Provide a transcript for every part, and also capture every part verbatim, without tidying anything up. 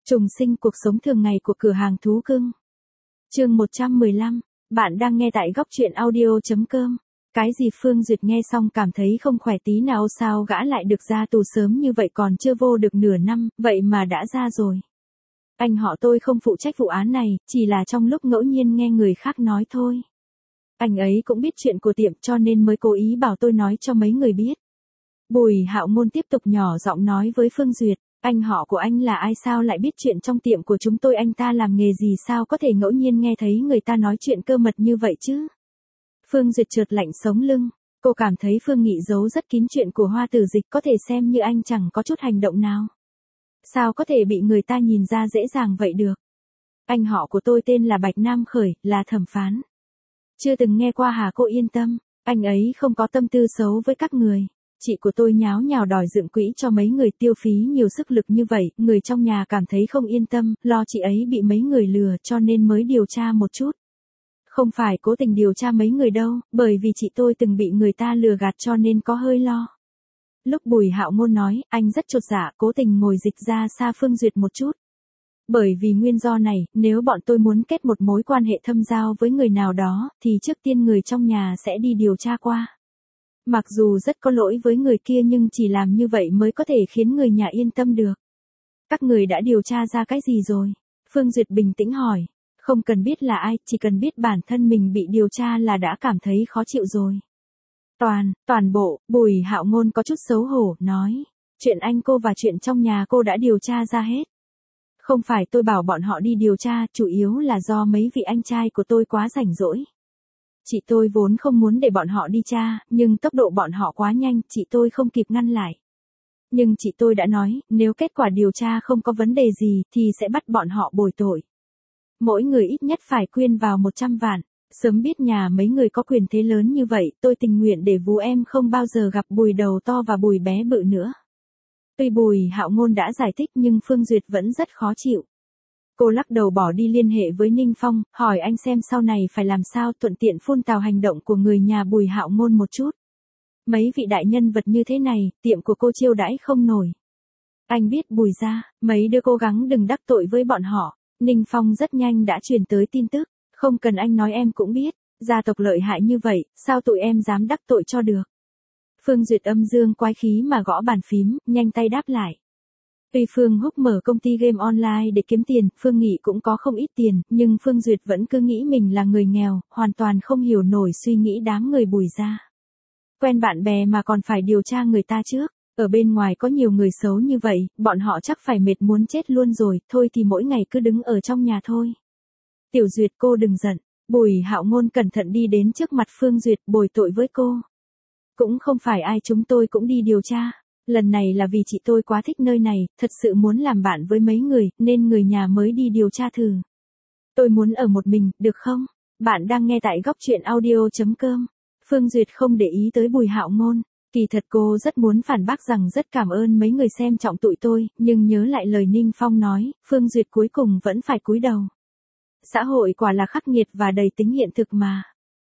Trùng sinh cuộc sống thường ngày của cửa hàng thú cưng. Chương một trăm mười lăm, bạn đang nghe tại góc truyện audio chấm com. Cái gì Phương Duyệt nghe xong cảm thấy không khỏe tí nào, sao gã lại được ra tù sớm như vậy, còn chưa vô được nửa năm, vậy mà đã ra rồi. Anh họ tôi không phụ trách vụ án này, chỉ là trong lúc ngẫu nhiên nghe người khác nói thôi. Anh ấy cũng biết chuyện của tiệm cho nên mới cố ý bảo tôi nói cho mấy người biết. Bùi Hạo Ngôn tiếp tục nhỏ giọng nói với Phương Duyệt. Anh họ của anh là ai, sao lại biết chuyện trong tiệm của chúng tôi, anh ta làm nghề gì, sao có thể ngẫu nhiên nghe thấy người ta nói chuyện cơ mật như vậy chứ? Phương Duyệt trượt lạnh sống lưng, cô cảm thấy Phương Nghị giấu rất kín chuyện của Hoa Tử Dịch, có thể xem như anh chẳng có chút hành động nào. Sao có thể bị người ta nhìn ra dễ dàng vậy được? Anh họ của tôi tên là Bạch Nam Khởi, là thẩm phán. Chưa từng nghe qua hả? Cô yên tâm, anh ấy không có tâm tư xấu với các người. Chị của tôi nháo nhào đòi dựng quỹ cho mấy người, tiêu phí nhiều sức lực như vậy, người trong nhà cảm thấy không yên tâm, lo chị ấy bị mấy người lừa cho nên mới điều tra một chút. Không phải cố tình điều tra mấy người đâu, bởi vì chị tôi từng bị người ta lừa gạt cho nên có hơi lo. Lúc Bùi Hạo Ngôn nói, anh rất chột dạ, cố tình ngồi dịch ra xa Phương Duyệt một chút. Bởi vì nguyên do này, nếu bọn tôi muốn kết một mối quan hệ thâm giao với người nào đó, thì trước tiên người trong nhà sẽ đi điều tra qua. Mặc dù rất có lỗi với người kia nhưng chỉ làm như vậy mới có thể khiến người nhà yên tâm được. Các người đã điều tra ra cái gì rồi? Phương Duyệt bình tĩnh hỏi. Không cần biết là ai, chỉ cần biết bản thân mình bị điều tra là đã cảm thấy khó chịu rồi. Toàn, toàn bộ, Bùi Hạo Ngôn có chút xấu hổ, nói. Chuyện anh cô và chuyện trong nhà cô đã điều tra ra hết. Không phải tôi bảo bọn họ đi điều tra, chủ yếu là do mấy vị anh trai của tôi quá rảnh rỗi. Chị tôi vốn không muốn để bọn họ đi tra, nhưng tốc độ bọn họ quá nhanh, chị tôi không kịp ngăn lại. Nhưng chị tôi đã nói, nếu kết quả điều tra không có vấn đề gì, thì sẽ bắt bọn họ bồi tội. Mỗi người ít nhất phải quyên vào một trăm vạn. Sớm biết nhà mấy người có quyền thế lớn như vậy, tôi tình nguyện để vú em không bao giờ gặp Bùi đầu to và Bùi bé bự nữa. Tuy Bùi Hạo Ngôn đã giải thích nhưng Phương Duyệt vẫn rất khó chịu. Cô lắc đầu bỏ đi liên hệ với Ninh Phong, hỏi anh xem sau này phải làm sao, thuận tiện phun tào hành động của người nhà Bùi Hạo Ngôn một chút. Mấy vị đại nhân vật như thế này, tiệm của cô chiêu đãi không nổi. Anh biết Bùi ra, mấy đứa cố gắng đừng đắc tội với bọn họ. Ninh Phong rất nhanh đã truyền tới tin tức, không cần anh nói em cũng biết, gia tộc lợi hại như vậy, sao tụi em dám đắc tội cho được. Phương Duyệt âm dương quái khí mà gõ bàn phím, nhanh tay đáp lại. Tuy Phương Húc mở công ty game online để kiếm tiền, Phương Nghị cũng có không ít tiền, nhưng Phương Duyệt vẫn cứ nghĩ mình là người nghèo, hoàn toàn không hiểu nổi suy nghĩ đám người Bùi ra. Quen bạn bè mà còn phải điều tra người ta trước, ở bên ngoài có nhiều người xấu như vậy, bọn họ chắc phải mệt muốn chết luôn rồi, thôi thì mỗi ngày cứ đứng ở trong nhà thôi. Tiểu Duyệt cô đừng giận, Bùi Hạo Ngôn cẩn thận đi đến trước mặt Phương Duyệt bồi tội với cô. Cũng không phải ai chúng tôi cũng đi điều tra. Lần này là vì chị tôi quá thích nơi này, thật sự muốn làm bạn với mấy người, nên người nhà mới đi điều tra thử. Tôi muốn ở một mình, được không? Bạn đang nghe tại góc truyện audio chấm com. Phương Duyệt không để ý tới Bùi Hạo Ngôn. Kỳ thật cô rất muốn phản bác rằng rất cảm ơn mấy người xem trọng tụi tôi, nhưng nhớ lại lời Ninh Phong nói, Phương Duyệt cuối cùng vẫn phải cúi đầu. Xã hội quả là khắc nghiệt và đầy tính hiện thực mà.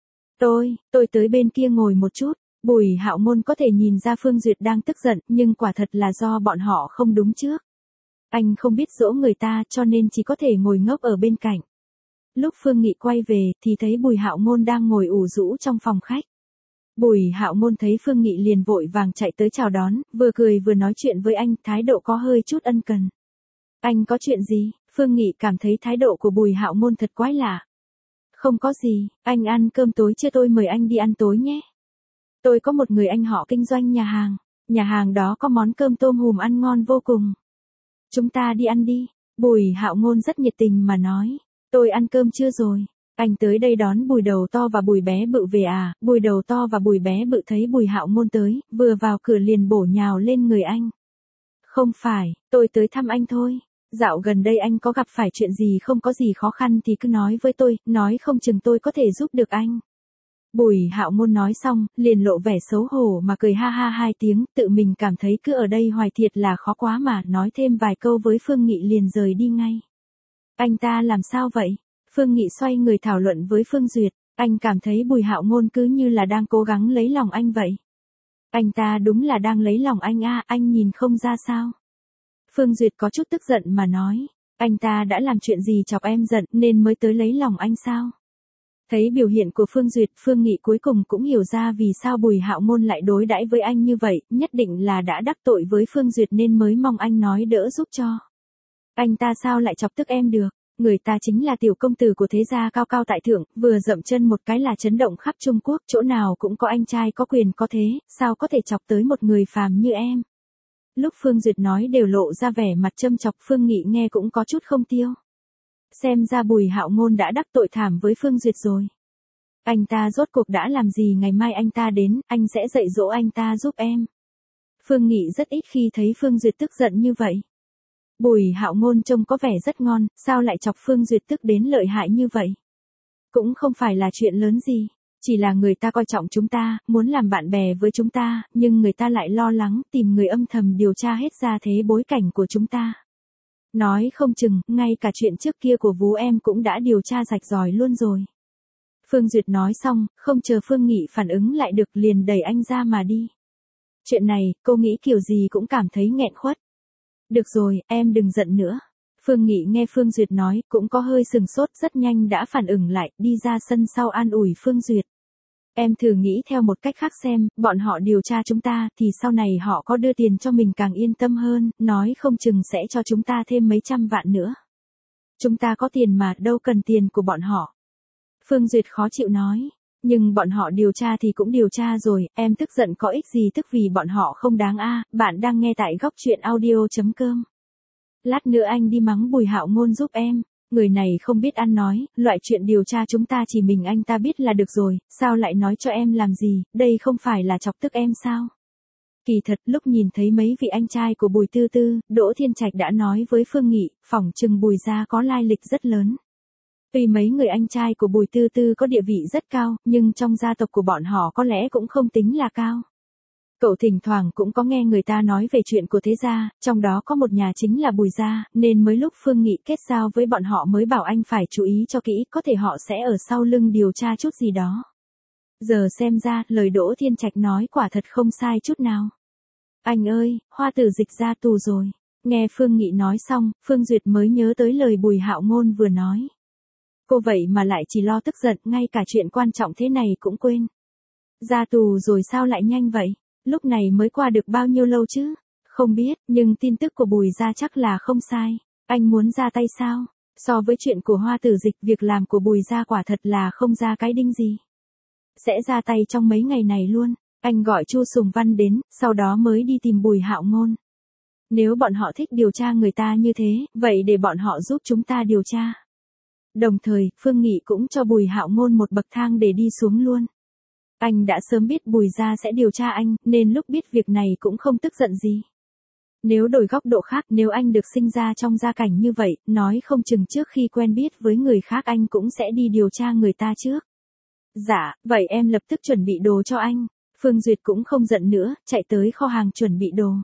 Tôi, tôi tới bên kia ngồi một chút. Bùi Hạo Ngôn có thể nhìn ra Phương Duyệt đang tức giận, nhưng quả thật là do bọn họ không đúng trước. Anh không biết dỗ người ta cho nên chỉ có thể ngồi ngốc ở bên cạnh. Lúc Phương Nghị quay về thì thấy Bùi Hạo Ngôn đang ngồi ủ rũ trong phòng khách. Bùi Hạo Ngôn thấy Phương Nghị liền vội vàng chạy tới chào đón, vừa cười vừa nói chuyện với anh, thái độ có hơi chút ân cần. Anh có chuyện gì? Phương Nghị cảm thấy thái độ của Bùi Hạo Ngôn thật quái lạ. Không có gì, anh ăn cơm tối chưa, tôi mời anh đi ăn tối nhé. Tôi có một người anh họ kinh doanh nhà hàng, nhà hàng đó có món cơm tôm hùm ăn ngon vô cùng. Chúng ta đi ăn đi, Bùi Hạo Ngôn rất nhiệt tình mà nói, tôi ăn cơm chưa rồi, anh tới đây đón Bùi đầu to và Bùi bé bự về à? Bùi đầu to và Bùi bé bự thấy Bùi Hạo Ngôn tới, vừa vào cửa liền bổ nhào lên người anh. Không phải, tôi tới thăm anh thôi, dạo gần đây anh có gặp phải chuyện gì không, có gì khó khăn thì cứ nói với tôi, nói không chừng tôi có thể giúp được anh. Bùi Hạo Ngôn nói xong, liền lộ vẻ xấu hổ mà cười ha ha hai tiếng, tự mình cảm thấy cứ ở đây hoài thiệt là khó quá mà, nói thêm vài câu với Phương Nghị liền rời đi ngay. Anh ta làm sao vậy? Phương Nghị xoay người thảo luận với Phương Duyệt, anh cảm thấy Bùi Hạo Ngôn cứ như là đang cố gắng lấy lòng anh vậy. Anh ta đúng là đang lấy lòng anh a, à, anh nhìn không ra sao? Phương Duyệt có chút tức giận mà nói, Anh ta đã làm chuyện gì chọc em giận nên mới tới lấy lòng anh sao? Thấy biểu hiện của Phương Duyệt, Phương Nghị cuối cùng cũng hiểu ra vì sao Bùi Hạo Ngôn lại đối đãi với anh như vậy, nhất định là đã đắc tội với Phương Duyệt nên mới mong anh nói đỡ giúp cho. Anh ta sao lại chọc tức em được? Người ta chính là tiểu công tử của thế gia cao cao tại thượng, vừa dậm chân một cái là chấn động khắp Trung Quốc, chỗ nào cũng có anh trai có quyền có thế, sao có thể chọc tới một người phàm như em? Lúc Phương Duyệt nói đều lộ ra vẻ mặt châm chọc, Phương Nghị nghe cũng có chút không tiêu. Xem ra Bùi Hạo Ngôn đã đắc tội thảm với Phương Duyệt rồi. Anh ta rốt cuộc đã làm gì, ngày mai anh ta đến, anh sẽ dạy dỗ anh ta giúp em. Phương Nghị rất ít khi thấy Phương Duyệt tức giận như vậy. Bùi Hạo Ngôn trông có vẻ rất ngon, sao lại chọc Phương Duyệt tức đến lợi hại như vậy? Cũng không phải là chuyện lớn gì, chỉ là người ta coi trọng chúng ta, muốn làm bạn bè với chúng ta, nhưng người ta lại lo lắng tìm người âm thầm điều tra hết ra thế bối cảnh của chúng ta. Nói không chừng, ngay cả chuyện trước kia của Vú em cũng đã điều tra rạch ròi luôn rồi. Phương Duyệt nói xong, không chờ Phương Nghị phản ứng lại được liền đẩy anh ra mà đi. Chuyện này, cô nghĩ kiểu gì cũng cảm thấy nghẹn khuất. Được rồi, em đừng giận nữa. Phương Nghị nghe Phương Duyệt nói, cũng có hơi sừng sốt, rất nhanh đã phản ứng lại, đi ra sân sau an ủi Phương Duyệt. Em thử nghĩ theo một cách khác xem, bọn họ điều tra chúng ta thì sau này họ có đưa tiền cho mình càng yên tâm hơn, nói không chừng sẽ cho chúng ta thêm mấy trăm vạn nữa. Chúng ta có tiền mà, đâu cần tiền của bọn họ. Phương Duyệt khó chịu nói, nhưng bọn họ điều tra thì cũng điều tra rồi, em tức giận có ích gì, tức vì bọn họ không đáng a. Bạn đang nghe tại góc truyện audio chấm com. Lát nữa anh đi mắng Bùi Hạo Ngôn giúp em. Người này không biết ăn nói, loại chuyện điều tra chúng ta chỉ mình anh ta biết là được rồi, sao lại nói cho em làm gì, đây không phải là chọc tức em sao? Kỳ thật, lúc nhìn thấy mấy vị anh trai của Bùi Tư Tư, Đỗ Thiên Trạch đã nói với Phương Nghị, phỏng chừng Bùi gia có lai lịch rất lớn. Tuy mấy người anh trai của Bùi Tư Tư có địa vị rất cao, nhưng trong gia tộc của bọn họ có lẽ cũng không tính là cao. Cậu thỉnh thoảng cũng có nghe người ta nói về chuyện của thế gia, trong đó có một nhà chính là Bùi gia, nên mới lúc Phương Nghị kết giao với bọn họ mới bảo anh phải chú ý cho kỹ, có thể họ sẽ ở sau lưng điều tra chút gì đó. Giờ xem ra, lời Đỗ Thiên Trạch nói quả thật không sai chút nào. Anh ơi, Hoa Tử Dịch ra tù rồi. Nghe Phương Nghị nói xong, Phương Duyệt mới nhớ tới lời Bùi Hạo Ngôn vừa nói. Cô vậy mà lại chỉ lo tức giận, ngay cả chuyện quan trọng thế này cũng quên. Ra tù rồi sao lại nhanh vậy? Lúc này mới qua được bao nhiêu lâu chứ? Không biết, nhưng tin tức của Bùi gia chắc là không sai. Anh muốn ra tay sao? So với chuyện của Hoa Tử Dịch, việc làm của Bùi gia quả thật là không ra cái đinh gì. Sẽ ra tay trong mấy ngày này luôn. Anh gọi Chu Sùng Văn đến, sau đó mới đi tìm Bùi Hạo Ngôn. Nếu bọn họ thích điều tra người ta như thế, vậy để bọn họ giúp chúng ta điều tra. Đồng thời, Phương Nghị cũng cho Bùi Hạo Ngôn một bậc thang để đi xuống luôn. Anh đã sớm biết Bùi gia sẽ điều tra anh, nên lúc biết việc này cũng không tức giận gì. Nếu đổi góc độ khác, nếu anh được sinh ra trong gia cảnh như vậy, nói không chừng trước khi quen biết với người khác anh cũng sẽ đi điều tra người ta trước. Dạ, vậy em lập tức chuẩn bị đồ cho anh. Phương Duyệt cũng không giận nữa, chạy tới kho hàng chuẩn bị đồ.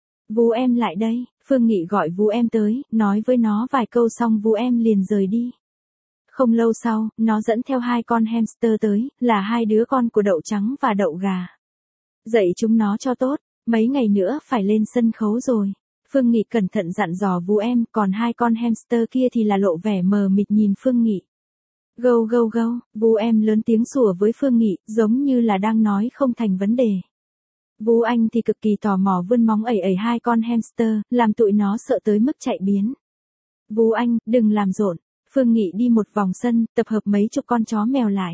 Vú em lại đây, Phương Nghị gọi Vú em tới, nói với nó vài câu xong Vú em liền rời đi. Không lâu sau, nó dẫn theo hai con hamster tới, là hai đứa con của Đậu Trắng và Đậu Gà. Dạy chúng nó cho tốt, mấy ngày nữa phải lên sân khấu rồi. Phương Nghị cẩn thận dặn dò Vú em, còn hai con hamster kia thì là lộ vẻ mờ mịt nhìn Phương Nghị. Gâu gâu gâu, Vú em lớn tiếng sủa với Phương Nghị, giống như là đang nói không thành vấn đề. Vú anh thì cực kỳ tò mò vươn móng ẩy ẩy hai con hamster, làm tụi nó sợ tới mức chạy biến. Vú anh, đừng làm rộn. Phương Nghị đi một vòng sân, tập hợp mấy chục con chó mèo lại.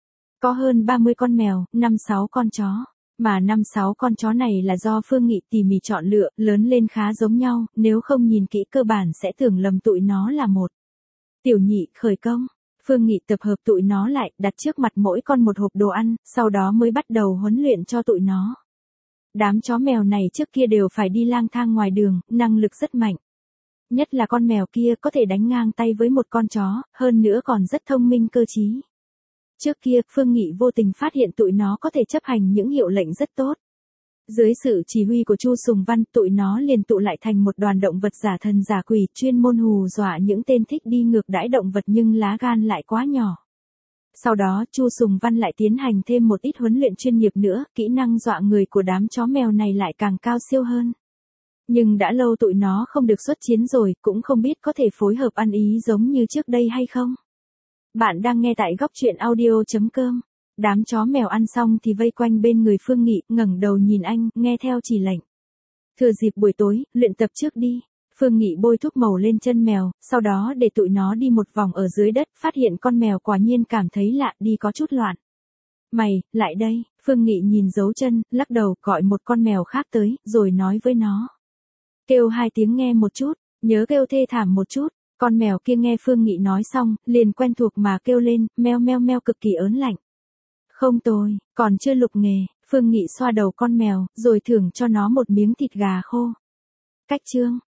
Có hơn ba mươi con mèo, năm sáu con chó. Mà năm sáu con chó này là do Phương Nghị tỉ mỉ chọn lựa, lớn lên khá giống nhau, nếu không nhìn kỹ cơ bản sẽ tưởng lầm tụi nó là một. Tiểu Nhị khởi công. Phương Nghị tập hợp tụi nó lại, đặt trước mặt mỗi con một hộp đồ ăn, sau đó mới bắt đầu huấn luyện cho tụi nó. Đám chó mèo này trước kia đều phải đi lang thang ngoài đường, năng lực rất mạnh. Nhất là con mèo kia có thể đánh ngang tay với một con chó, hơn nữa còn rất thông minh cơ trí. Trước kia, Phương Nghị vô tình phát hiện tụi nó có thể chấp hành những hiệu lệnh rất tốt. Dưới sự chỉ huy của Chu Sùng Văn, tụi nó liền tụ lại thành một đoàn động vật giả thần giả quỷ, chuyên môn hù dọa những tên thích đi ngược đãi động vật nhưng lá gan lại quá nhỏ. Sau đó, Chu Sùng Văn lại tiến hành thêm một ít huấn luyện chuyên nghiệp nữa, kỹ năng dọa người của đám chó mèo này lại càng cao siêu hơn. Nhưng đã lâu tụi nó không được xuất chiến rồi, cũng không biết có thể phối hợp ăn ý giống như trước đây hay không. Bạn đang nghe tại góc truyện audio.com. Đám chó mèo ăn xong thì vây quanh bên người Phương Nghị, ngẩng đầu nhìn anh, nghe theo chỉ lệnh. Thừa dịp buổi tối, luyện tập trước đi. Phương Nghị bôi thuốc màu lên chân mèo, sau đó để tụi nó đi một vòng ở dưới đất, phát hiện con mèo quả nhiên cảm thấy lạ, đi có chút loạn. Mày, lại đây. Phương Nghị nhìn dấu chân, lắc đầu, gọi một con mèo khác tới, rồi nói với nó. Kêu hai tiếng nghe một chút, nhớ kêu thê thảm một chút. Con mèo kia nghe Phương Nghị nói xong, liền quen thuộc mà kêu lên, meo meo meo cực kỳ ớn lạnh. Không tồi, còn chưa lục nghề. Phương Nghị xoa đầu con mèo, rồi thưởng cho nó một miếng thịt gà khô. Cách chương.